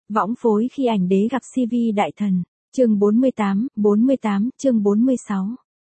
Võng phối khi ảnh đế gặp CV đại thần. Chương 48, chương 46.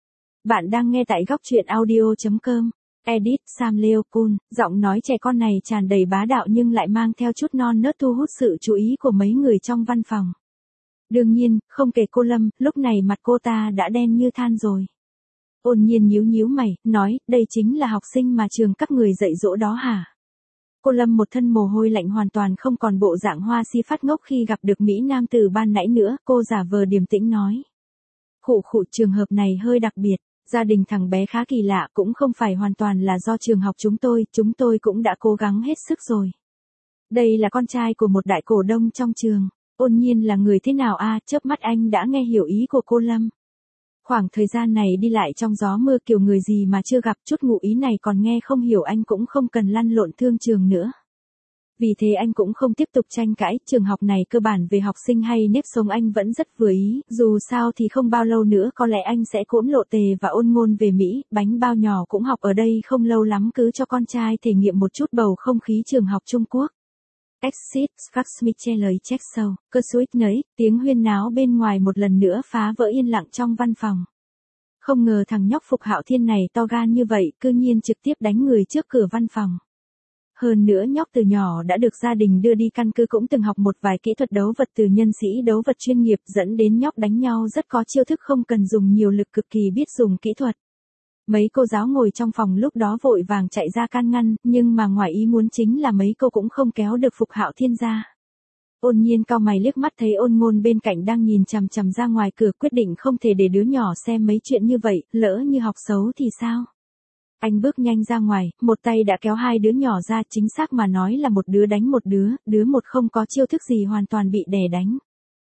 Bạn đang nghe tại góc truyện audio.com. Edit Sam Leopold, giọng nói trẻ con này tràn đầy bá đạo nhưng lại mang theo chút non nớt thu hút sự chú ý của mấy người trong văn phòng. Đương nhiên, không kể cô Lâm, lúc này mặt cô ta đã đen như than rồi. Ôn Nhiên nhíu mày, nói, đây chính là học sinh mà trường các người dạy dỗ đó hả? Cô Lâm một thân mồ hôi lạnh hoàn toàn không còn bộ dạng hoa si phát ngốc khi gặp được Mỹ Nam từ ban nãy nữa, cô giả vờ điềm tĩnh nói. Khụ trường hợp này hơi đặc biệt, gia đình thằng bé khá kỳ lạ, cũng không phải hoàn toàn là do trường học chúng tôi cũng đã cố gắng hết sức rồi. Đây là con trai của một đại cổ đông trong trường. Ôn Nhiên là người thế nào a? Chớp mắt anh đã nghe hiểu ý của cô Lâm. Khoảng thời gian này đi lại trong gió mưa kiểu người gì mà chưa gặp, chút ngụ ý này còn nghe không hiểu anh cũng không cần lăn lộn thương trường nữa. Vì thế anh cũng không tiếp tục tranh cãi, trường học này cơ bản về học sinh hay nếp sống anh vẫn rất vừa ý, dù sao thì không bao lâu nữa có lẽ anh sẽ cỗn Lộ Tề và Ôn Ngôn về Mỹ, bánh bao nhỏ cũng học ở đây không lâu lắm, cứ cho con trai thể nghiệm một chút bầu không khí trường học Trung Quốc. Exit, Sfaxmichele check show, cơ suýt nấy, tiếng huyên náo bên ngoài một lần nữa phá vỡ yên lặng trong văn phòng. Không ngờ thằng nhóc Phục Hạo Thiên này to gan như vậy, cư nhiên trực tiếp đánh người trước cửa văn phòng. Hơn nữa nhóc từ nhỏ đã được gia đình đưa đi căn cứ, cũng từng học một vài kỹ thuật đấu vật từ nhân sĩ đấu vật chuyên nghiệp, dẫn đến nhóc đánh nhau rất có chiêu thức, không cần dùng nhiều lực, cực kỳ biết dùng kỹ thuật. Mấy cô giáo ngồi trong phòng lúc đó vội vàng chạy ra can ngăn, nhưng mà ngoài ý muốn chính là mấy cô cũng không kéo được Phục Hạo Thiên ra. Ôn Nhiên cau mày liếc mắt thấy Ôn Ngôn bên cạnh đang nhìn chằm chằm ra ngoài cửa, quyết định không thể để đứa nhỏ xem mấy chuyện như vậy, lỡ như học xấu thì sao? Anh bước nhanh ra ngoài, một tay đã kéo hai đứa nhỏ ra, chính xác mà nói là một đứa đánh một đứa một không có chiêu thức gì, hoàn toàn bị đè đánh.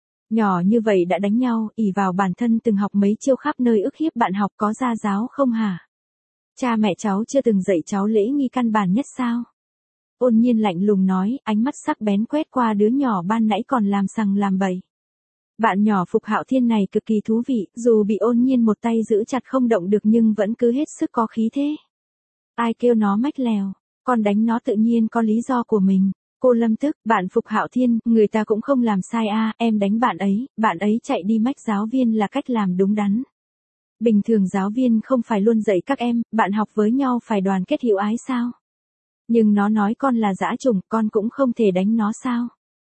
Nhỏ như vậy đã đánh nhau, ỷ vào bản thân từng học mấy chiêu khắp nơi ức hiếp bạn học, có gia giáo không hả? Cha mẹ cháu chưa từng dạy cháu lễ nghi căn bản nhất sao? Ôn Nhiên lạnh lùng nói, ánh mắt sắc bén quét qua đứa nhỏ ban nãy còn làm sằng làm bậy. Bạn nhỏ Phục Hạo Thiên này cực kỳ thú vị, dù bị Ôn Nhiên một tay giữ chặt không động được nhưng vẫn cứ hết sức có khí thế. Ai kêu nó mách lèo, con đánh nó tự nhiên có lý do của mình. Cô Lâm tức, bạn Phục Hạo Thiên, người ta cũng không làm sai a, em đánh bạn ấy chạy đi mách giáo viên là cách làm đúng đắn. Bình thường giáo viên không phải luôn dạy các em, bạn học với nhau phải đoàn kết hữu ái sao? Nhưng nó nói con là dã chủng, con cũng không thể đánh nó sao?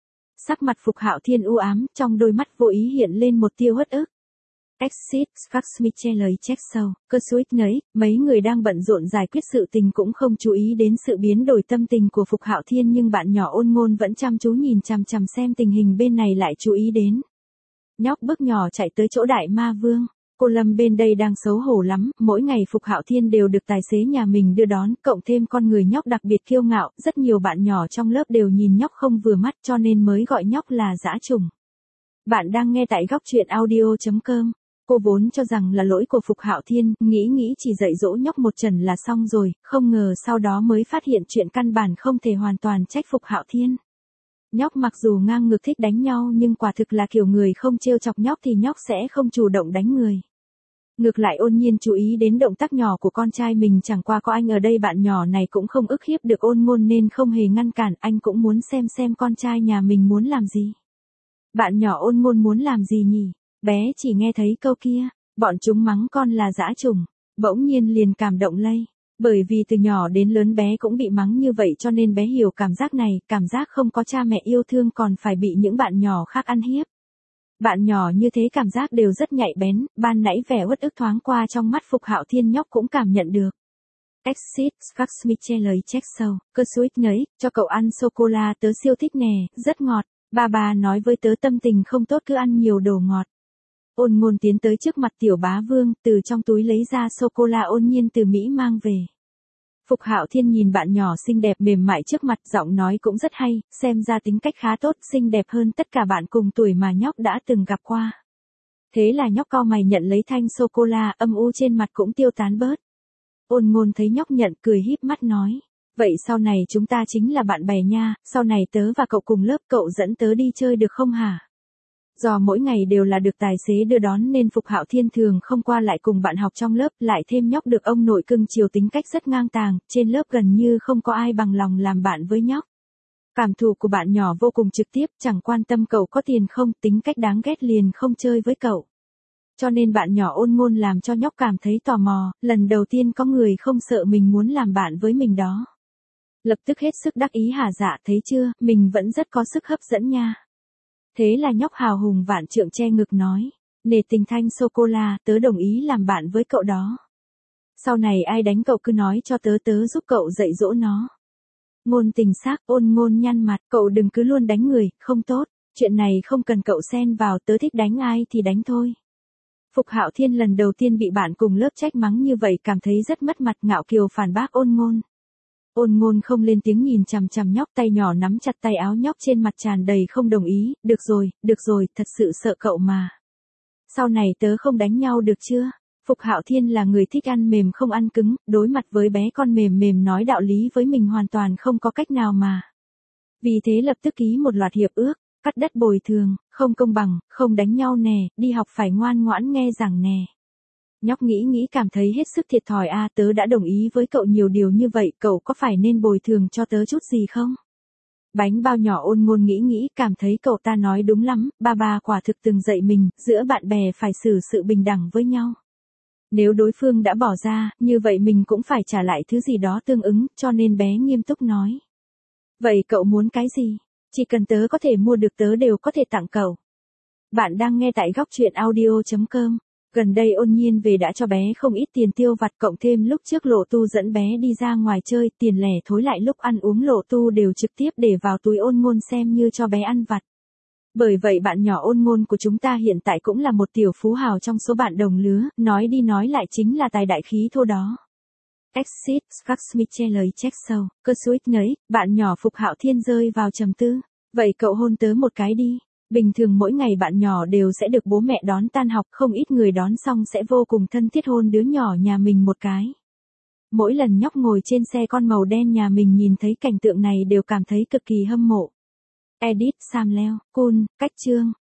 Sắc mặt Phục Hạo Thiên u ám, trong đôi mắt vô ý hiện lên một tia uất ức. Exit, Sfaxmichele check show, cơ suýt nấy, mấy người đang bận rộn giải quyết sự tình cũng không chú ý đến sự biến đổi tâm tình của Phục Hạo Thiên, nhưng bạn nhỏ Ôn Ngôn vẫn chăm chú nhìn chằm chằm xem tình hình bên này lại chú ý đến. Nhóc bước nhỏ chạy tới chỗ Đại Ma Vương. Cô Lâm bên đây đang xấu hổ lắm, mỗi ngày Phục Hạo Thiên đều được tài xế nhà mình đưa đón, cộng thêm con người nhóc đặc biệt kiêu ngạo, rất nhiều bạn nhỏ trong lớp đều nhìn nhóc không vừa mắt cho nên mới gọi nhóc là dã chủng. Bạn đang nghe tại góc truyện audio.com. Cô vốn cho rằng là lỗi của Phục Hạo Thiên, nghĩ chỉ dạy dỗ nhóc một trận là xong rồi, không ngờ sau đó mới phát hiện chuyện căn bản không thể hoàn toàn trách Phục Hạo Thiên. Nhóc mặc dù ngang ngược thích đánh nhau nhưng quả thực là kiểu người không trêu chọc nhóc thì nhóc sẽ không chủ động đánh người. Ngược lại Ôn Nhiên chú ý đến động tác nhỏ của con trai mình, chẳng qua có anh ở đây bạn nhỏ này cũng không ức hiếp được Ôn Ngôn nên không hề ngăn cản, anh cũng muốn xem con trai nhà mình muốn làm gì. Bạn nhỏ Ôn Ngôn muốn làm gì nhỉ? Bé chỉ nghe thấy câu kia, bọn chúng mắng con là dã chủng, bỗng nhiên liền cảm động lây. Bởi vì từ nhỏ đến lớn bé cũng bị mắng như vậy cho nên bé hiểu cảm giác này, cảm giác không có cha mẹ yêu thương còn phải bị những bạn nhỏ khác ăn hiếp. Bạn nhỏ như thế cảm giác đều rất nhạy bén, ban nãy vẻ uất ức thoáng qua trong mắt Phục Hạo Thiên nhóc cũng cảm nhận được. Exit, Sfaxmichele check show, cơ suýt nấy, cho cậu ăn sô-cô-la, tớ siêu thích nè, rất ngọt, bà nói với tớ tâm tình không tốt cứ ăn nhiều đồ ngọt. Ôn Ngôn tiến tới trước mặt tiểu bá vương, từ trong túi lấy ra sô-cô-la Ôn Nhiên từ Mỹ mang về. Phục Hạo Thiên nhìn bạn nhỏ xinh đẹp mềm mại trước mặt, giọng nói cũng rất hay, xem ra tính cách khá tốt, xinh đẹp hơn tất cả bạn cùng tuổi mà nhóc đã từng gặp qua. Thế là nhóc cau mày nhận lấy thanh sô-cô-la, âm u trên mặt cũng tiêu tán bớt. Ôn Ngôn thấy nhóc nhận, cười híp mắt nói, vậy sau này chúng ta chính là bạn bè nha, sau này tớ và cậu cùng lớp, cậu dẫn tớ đi chơi được không hả? Do mỗi ngày đều là được tài xế đưa đón nên Phục Hạo Thiên thường không qua lại cùng bạn học trong lớp, lại thêm nhóc được ông nội cưng chiều tính cách rất ngang tàng, trên lớp gần như không có ai bằng lòng làm bạn với nhóc. Cảm thụ của bạn nhỏ vô cùng trực tiếp, chẳng quan tâm cậu có tiền không, tính cách đáng ghét liền không chơi với cậu. Cho nên bạn nhỏ ôn ngôn làm cho nhóc cảm thấy tò mò, lần đầu tiên có người không sợ mình muốn làm bạn với mình đó. Lập tức hết sức đắc ý hả dạ, thấy chưa, mình vẫn rất có sức hấp dẫn nha. Thế là nhóc hào hùng vạn trượng che ngực nói, nể tình thanh sô-cô-la, tớ đồng ý làm bạn với cậu đó. Sau này ai đánh cậu cứ nói cho tớ, tớ giúp cậu dạy dỗ nó. Ngôn tình xác, ôn ngôn nhăn mặt, cậu đừng cứ luôn đánh người, không tốt, chuyện này không cần cậu xen vào, tớ thích đánh ai thì đánh thôi. Phục Hạo Thiên lần đầu tiên bị bạn cùng lớp trách mắng như vậy cảm thấy rất mất mặt, ngạo kiều phản bác ôn ngôn. Ôn ngôn không lên tiếng nhìn chằm chằm nhóc, tay nhỏ nắm chặt tay áo nhóc, trên mặt tràn đầy không đồng ý, được rồi, thật sự sợ cậu mà. Sau này tớ không đánh nhau được chưa? Phục Hạo Thiên là người thích ăn mềm không ăn cứng, đối mặt với bé con mềm mềm nói đạo lý với mình hoàn toàn không có cách nào mà. Vì thế lập tức ký một loạt hiệp ước, cắt đất bồi thường, không công bằng, không đánh nhau nè, đi học phải ngoan ngoãn nghe giảng nè. Nhóc nghĩ cảm thấy hết sức thiệt thòi tớ đã đồng ý với cậu nhiều điều như vậy, cậu có phải nên bồi thường cho tớ chút gì không? Bánh bao nhỏ ôn ngôn nghĩ cảm thấy cậu ta nói đúng lắm, ba quả thực từng dạy mình, giữa bạn bè phải xử sự bình đẳng với nhau. Nếu đối phương đã bỏ ra, như vậy mình cũng phải trả lại thứ gì đó tương ứng, cho nên bé nghiêm túc nói. Vậy cậu muốn cái gì? Chỉ cần tớ có thể mua được tớ đều có thể tặng cậu. Bạn đang nghe tại góc truyện audio.com. Gần đây Ôn Nhiên về đã cho bé không ít tiền tiêu vặt, cộng thêm lúc trước Lộ Tu dẫn bé đi ra ngoài chơi, tiền lẻ thối lại lúc ăn uống Lộ Tu đều trực tiếp để vào túi Ôn Ngôn xem như cho bé ăn vặt. Bởi vậy bạn nhỏ Ôn Ngôn của chúng ta hiện tại cũng là một tiểu phú hào trong số bạn đồng lứa, nói đi nói lại chính là tài đại khí thô đó. Exit, Skakmichele check sâu, cơ suýt ngấy, bạn nhỏ Phục Hạo Thiên rơi vào trầm tư. Vậy cậu hôn tớ một cái đi. Bình thường mỗi ngày bạn nhỏ đều sẽ được bố mẹ đón tan học, không ít người đón xong sẽ vô cùng thân thiết hôn đứa nhỏ nhà mình một cái. Mỗi lần nhóc ngồi trên xe con màu đen nhà mình nhìn thấy cảnh tượng này đều cảm thấy cực kỳ hâm mộ. Edit Sam Leo, Kun, cách chương.